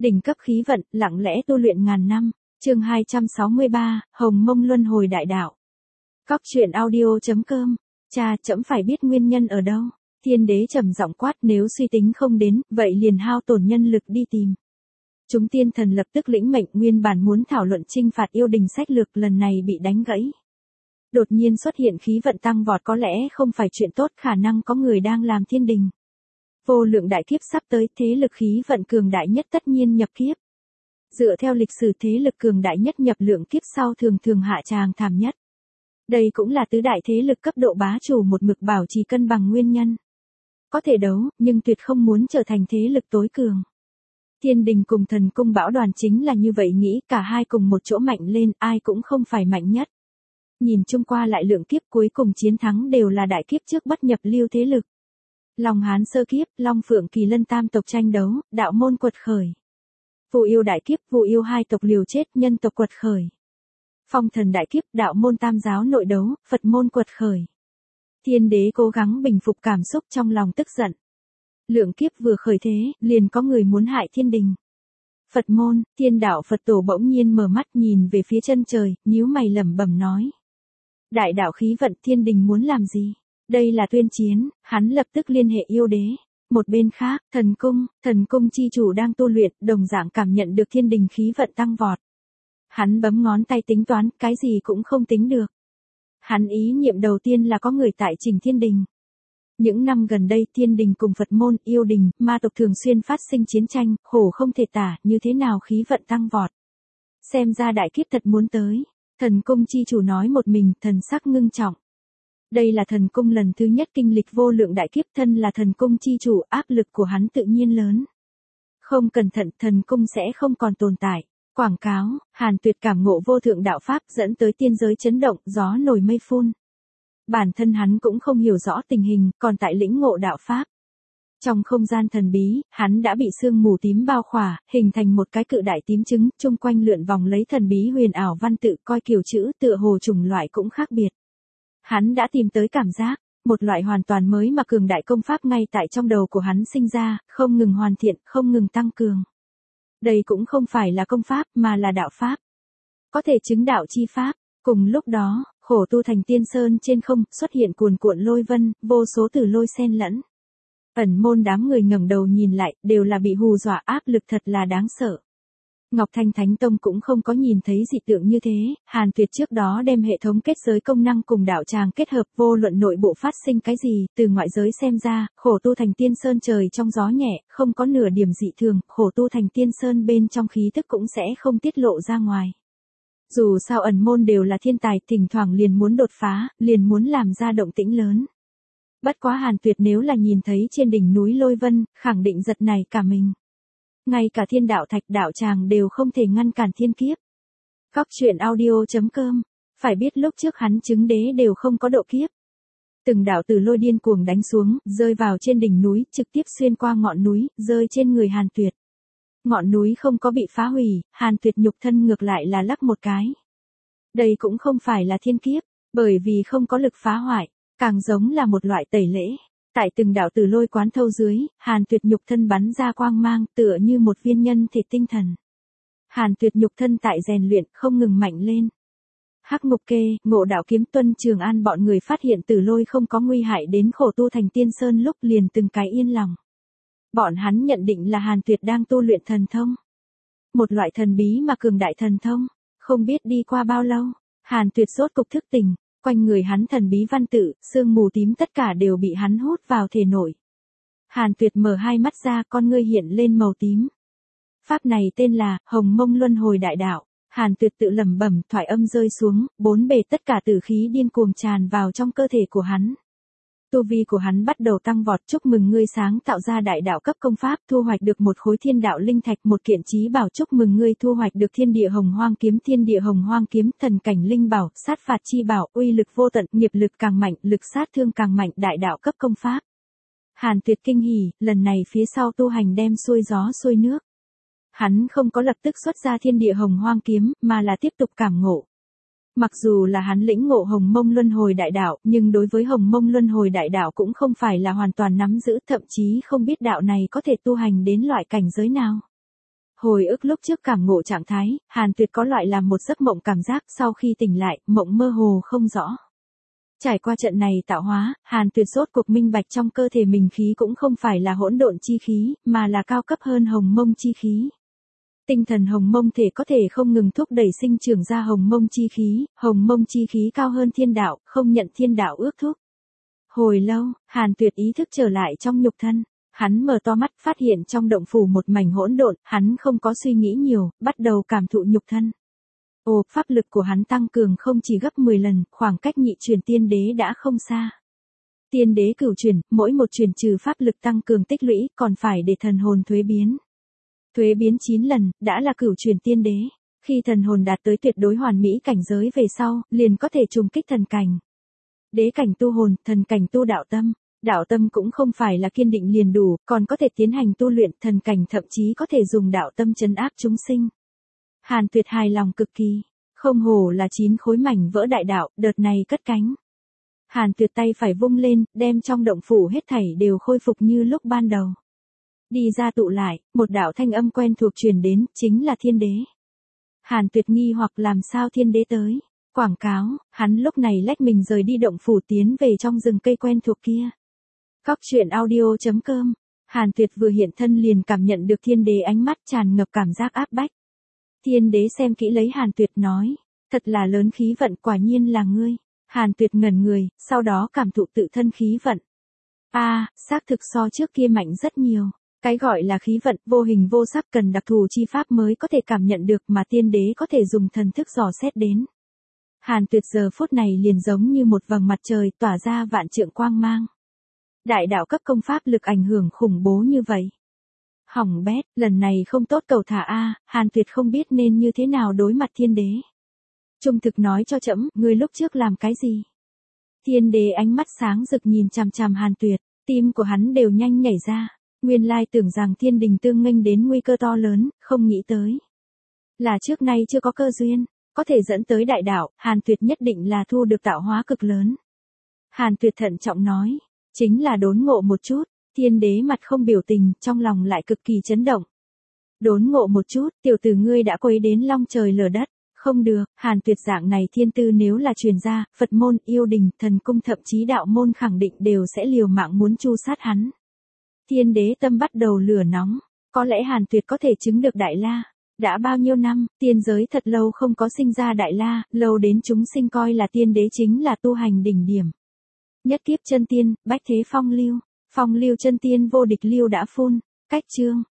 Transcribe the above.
Đỉnh cấp khí vận, lặng lẽ tu luyện ngàn năm. Chương 263, Hồng Mông Luân Hồi Đại Đạo. Cóc truyện audio.com. Cha, trẫm phải biết nguyên nhân ở đâu. Thiên đế trầm giọng quát, nếu suy tính không đến, vậy liền hao tổn nhân lực đi tìm. Chúng tiên thần lập tức lĩnh mệnh, nguyên bản muốn thảo luận trinh phạt yêu đình sách lược lần này bị đánh gãy. Đột nhiên xuất hiện khí vận tăng vọt có lẽ không phải chuyện tốt, khả năng có người đang làm thiên đình. Vô lượng đại kiếp sắp tới, thế lực khí vận cường đại nhất tất nhiên nhập kiếp. Dựa theo lịch sử, thế lực cường đại nhất nhập lượng kiếp sau thường thường hạ tràng thảm nhất. Đây cũng là tứ đại thế lực cấp độ bá chủ một mực bảo trì cân bằng nguyên nhân. Có thể đấu, nhưng tuyệt không muốn trở thành thế lực tối cường. Thiên đình cùng thần cung Bảo Đoàn chính là như vậy nghĩ, cả hai cùng một chỗ mạnh lên, ai cũng không phải mạnh nhất. Nhìn chung qua lại lượng kiếp cuối cùng chiến thắng đều là đại kiếp trước bất nhập lưu thế lực. Long Hán sơ kiếp, Long Phượng Kỳ Lân tam tộc tranh đấu, đạo môn quật khởi. Vu yêu đại kiếp, Vu yêu hai tộc liều chết, nhân tộc quật khởi. Phong thần đại kiếp, đạo môn tam giáo nội đấu, Phật môn quật khởi. Thiên đế cố gắng bình phục cảm xúc trong lòng tức giận. Lượng kiếp vừa khởi thế, liền có người muốn hại thiên đình. Phật môn, thiên đạo Phật tổ bỗng nhiên mở mắt nhìn về phía chân trời, nhíu mày lẩm bẩm nói. Đại đạo khí vận, thiên đình muốn làm gì? Đây là tuyên chiến, hắn lập tức liên hệ yêu đế. Một bên khác, thần cung chi chủ đang tu luyện, đồng dạng cảm nhận được thiên đình khí vận tăng vọt. Hắn bấm ngón tay tính toán, cái gì cũng không tính được. Hắn ý niệm đầu tiên là có người tại trình thiên đình. Những năm gần đây thiên đình cùng Phật môn, yêu đình, ma tộc thường xuyên phát sinh chiến tranh, khổ không thể tả, như thế nào khí vận tăng vọt. Xem ra đại kiếp thật muốn tới. Thần cung chi chủ nói một mình, thần sắc ngưng trọng. Đây là thần cung lần thứ nhất kinh lịch vô lượng đại kiếp, thân là thần cung chi chủ, áp lực của hắn tự nhiên lớn. Không cẩn thận thần cung sẽ không còn tồn tại. Quảng cáo, Hàn Tuyệt cảm ngộ vô thượng đạo pháp dẫn tới tiên giới chấn động, gió nổi mây phun. Bản thân hắn cũng không hiểu rõ tình hình, còn tại lĩnh ngộ đạo pháp. Trong không gian thần bí, hắn đã bị sương mù tím bao khỏa, hình thành một cái cự đại tím trứng, chung quanh lượn vòng lấy thần bí huyền ảo văn tự, coi kiểu chữ tựa hồ chủng loại cũng khác biệt. Hắn đã tìm tới cảm giác, một loại hoàn toàn mới mà cường đại công pháp ngay tại trong đầu của hắn sinh ra, không ngừng hoàn thiện, không ngừng tăng cường. Đây cũng không phải là công pháp, mà là đạo pháp. Có thể chứng đạo chi pháp. Cùng lúc đó, khổ tu thành tiên sơn trên không, xuất hiện cuồn cuộn lôi vân, vô số tử lôi xen lẫn. Ẩn môn đám người ngẩng đầu nhìn lại, đều là bị hù dọa, áp lực thật là đáng sợ. Ngọc Thanh Thánh Tông cũng không có nhìn thấy dị tượng như thế, Hàn Tuyệt trước đó đem hệ thống kết giới công năng cùng đạo tràng kết hợp, vô luận nội bộ phát sinh cái gì, từ ngoại giới xem ra, khổ tu thành tiên sơn trời trong gió nhẹ, không có nửa điểm dị thường, khổ tu thành tiên sơn bên trong khí thức cũng sẽ không tiết lộ ra ngoài. Dù sao ẩn môn đều là thiên tài, thỉnh thoảng liền muốn đột phá, liền muốn làm ra động tĩnh lớn. Bất quá Hàn Tuyệt nếu là nhìn thấy trên đỉnh núi lôi vân, khẳng định giật này cả mình. Ngay cả thiên đạo thạch đạo tràng đều không thể ngăn cản thiên kiếp. Cóc truyện audio.com. Phải biết lúc trước hắn chứng đế đều không có độ kiếp. Từng đạo tử lôi điên cuồng đánh xuống, rơi vào trên đỉnh núi, trực tiếp xuyên qua ngọn núi, rơi trên người Hàn Tuyệt. Ngọn núi không có bị phá hủy, Hàn Tuyệt nhục thân ngược lại là lắc một cái. Đây cũng không phải là thiên kiếp, bởi vì không có lực phá hoại, càng giống là một loại tẩy lễ. Tại từng đạo tử lôi quán thâu dưới, Hàn Tuyệt nhục thân bắn ra quang mang, tựa như một viên nhân thể tinh thần. Hàn Tuyệt nhục thân tại rèn luyện, không ngừng mạnh lên. Hắc Ngục Kê, Ngộ Đạo Kiếm Tuân Trường An bọn người phát hiện tử lôi không có nguy hại đến khổ tu thành tiên sơn lúc liền từng cái yên lòng. Bọn hắn nhận định là Hàn Tuyệt đang tu luyện thần thông. Một loại thần bí mà cường đại thần thông, không biết đi qua bao lâu, Hàn Tuyệt rốt cục thức tỉnh. Quanh người hắn thần bí văn tự, sương mù tím tất cả đều bị hắn hút vào thể nội. Hàn Tuyệt mở hai mắt ra, con ngươi hiện lên màu tím. Pháp này tên là Hồng Mông Luân Hồi Đại Đạo. Hàn Tuyệt tự lẩm bẩm, thoại âm rơi xuống, bốn bề tất cả tử khí điên cuồng tràn vào trong cơ thể của hắn. Tu vi của hắn bắt đầu tăng vọt, chúc mừng ngươi sáng tạo ra đại đạo cấp công pháp, thu hoạch được một khối thiên đạo linh thạch, một kiện chí bảo, chúc mừng ngươi thu hoạch được thiên địa hồng hoang kiếm, thần cảnh linh bảo, sát phạt chi bảo, uy lực vô tận, nghiệp lực càng mạnh, lực sát thương càng mạnh, đại đạo cấp công pháp. Hàn Tuyệt kinh hỉ, lần này phía sau tu hành đem xuôi gió xuôi nước. Hắn không có lập tức xuất ra thiên địa hồng hoang kiếm, mà là tiếp tục cảm ngộ. Mặc dù là hắn lĩnh ngộ Hồng Mông Luân Hồi Đại Đạo, nhưng đối với Hồng Mông Luân Hồi Đại Đạo cũng không phải là hoàn toàn nắm giữ, thậm chí không biết đạo này có thể tu hành đến loại cảnh giới nào. Hồi ức lúc trước cảm ngộ trạng thái, Hàn Tuyệt có loại làm một giấc mộng cảm giác sau khi tỉnh lại, mộng mơ hồ không rõ. Trải qua trận này tạo hóa, Hàn Tuyệt rốt cuộc minh bạch trong cơ thể mình khí cũng không phải là hỗn độn chi khí, mà là cao cấp hơn hồng mông chi khí. Tinh thần hồng mông thể có thể không ngừng thúc đẩy sinh trưởng ra hồng mông chi khí cao hơn thiên đạo, không nhận thiên đạo ước thúc. Hồi lâu, Hàn Tuyệt ý thức trở lại trong nhục thân. Hắn mở to mắt phát hiện trong động phủ một mảnh hỗn độn, hắn không có suy nghĩ nhiều, bắt đầu cảm thụ nhục thân. Ồ, pháp lực của hắn tăng cường không chỉ gấp 10 lần, khoảng cách nhị truyền tiên đế đã không xa. Tiên đế cửu truyền, mỗi một truyền trừ pháp lực tăng cường tích lũy, còn phải để thần hồn thuế biến. Thuế biến 9 lần, đã là cửu truyền tiên đế. Khi thần hồn đạt tới tuyệt đối hoàn mỹ cảnh giới về sau, liền có thể trùng kích thần cảnh. Đế cảnh tu hồn, thần cảnh tu đạo tâm. Đạo tâm cũng không phải là kiên định liền đủ, còn có thể tiến hành tu luyện, thần cảnh thậm chí có thể dùng đạo tâm trấn áp chúng sinh. Hàn Tuyệt hài lòng cực kỳ, không hổ là 9 khối mảnh vỡ đại đạo, đợt này cất cánh. Hàn Tuyệt tay phải vung lên, đem trong động phủ hết thảy đều khôi phục như lúc ban đầu. Đi ra tụ lại, một đạo thanh âm quen thuộc truyền đến, chính là thiên đế. Hàn Tuyệt nghi hoặc làm sao thiên đế tới. Quảng cáo, hắn lúc này lách mình rời đi động phủ tiến về trong rừng cây quen thuộc kia. Cóc truyện audio.com. Hàn Tuyệt vừa hiện thân liền cảm nhận được thiên đế ánh mắt tràn ngập cảm giác áp bách. Thiên đế xem kỹ lấy Hàn Tuyệt nói, thật là lớn khí vận, quả nhiên là ngươi. Hàn Tuyệt ngẩn người, sau đó cảm thụ tự thân khí vận. Xác thực so trước kia mạnh rất nhiều. Cái gọi là khí vận vô hình vô sắc cần đặc thù chi pháp mới có thể cảm nhận được, mà tiên đế có thể dùng thần thức dò xét đến. Hàn Tuyệt giờ phút này liền giống như một vầng mặt trời tỏa ra vạn trượng quang mang. Đại đạo cấp công pháp lực ảnh hưởng khủng bố như vậy. Hỏng bét, lần này không tốt cầu thả Hàn Tuyệt không biết nên như thế nào đối mặt thiên đế. Trung thực nói cho trẫm, ngươi lúc trước làm cái gì? Thiên đế ánh mắt sáng rực nhìn chằm chằm Hàn Tuyệt, tim của hắn đều nhanh nhảy ra. Nguyên lai tưởng rằng thiên đình tương nghênh đến nguy cơ to lớn, không nghĩ tới. Là trước nay chưa có cơ duyên, có thể dẫn tới đại đạo, Hàn Tuyệt nhất định là thu được tạo hóa cực lớn. Hàn Tuyệt thận trọng nói, chính là đốn ngộ một chút, thiên đế mặt không biểu tình, trong lòng lại cực kỳ chấn động. Đốn ngộ một chút, tiểu tử ngươi đã quấy đến long trời lở đất, không được, Hàn Tuyệt dạng này thiên tư nếu là truyền ra, Phật môn, yêu đình, thần cung thậm chí đạo môn khẳng định đều sẽ liều mạng muốn tru sát hắn. Thiên đế tâm bắt đầu lửa nóng, có lẽ Hàn Tuyệt có thể chứng được Đại La. Đã bao nhiêu năm, tiên giới thật lâu không có sinh ra Đại La, lâu đến chúng sinh coi là tiên đế chính là tu hành đỉnh điểm. Nhất kiếp chân tiên, bách thế phong lưu chân tiên vô địch lưu đã phun, cách chương.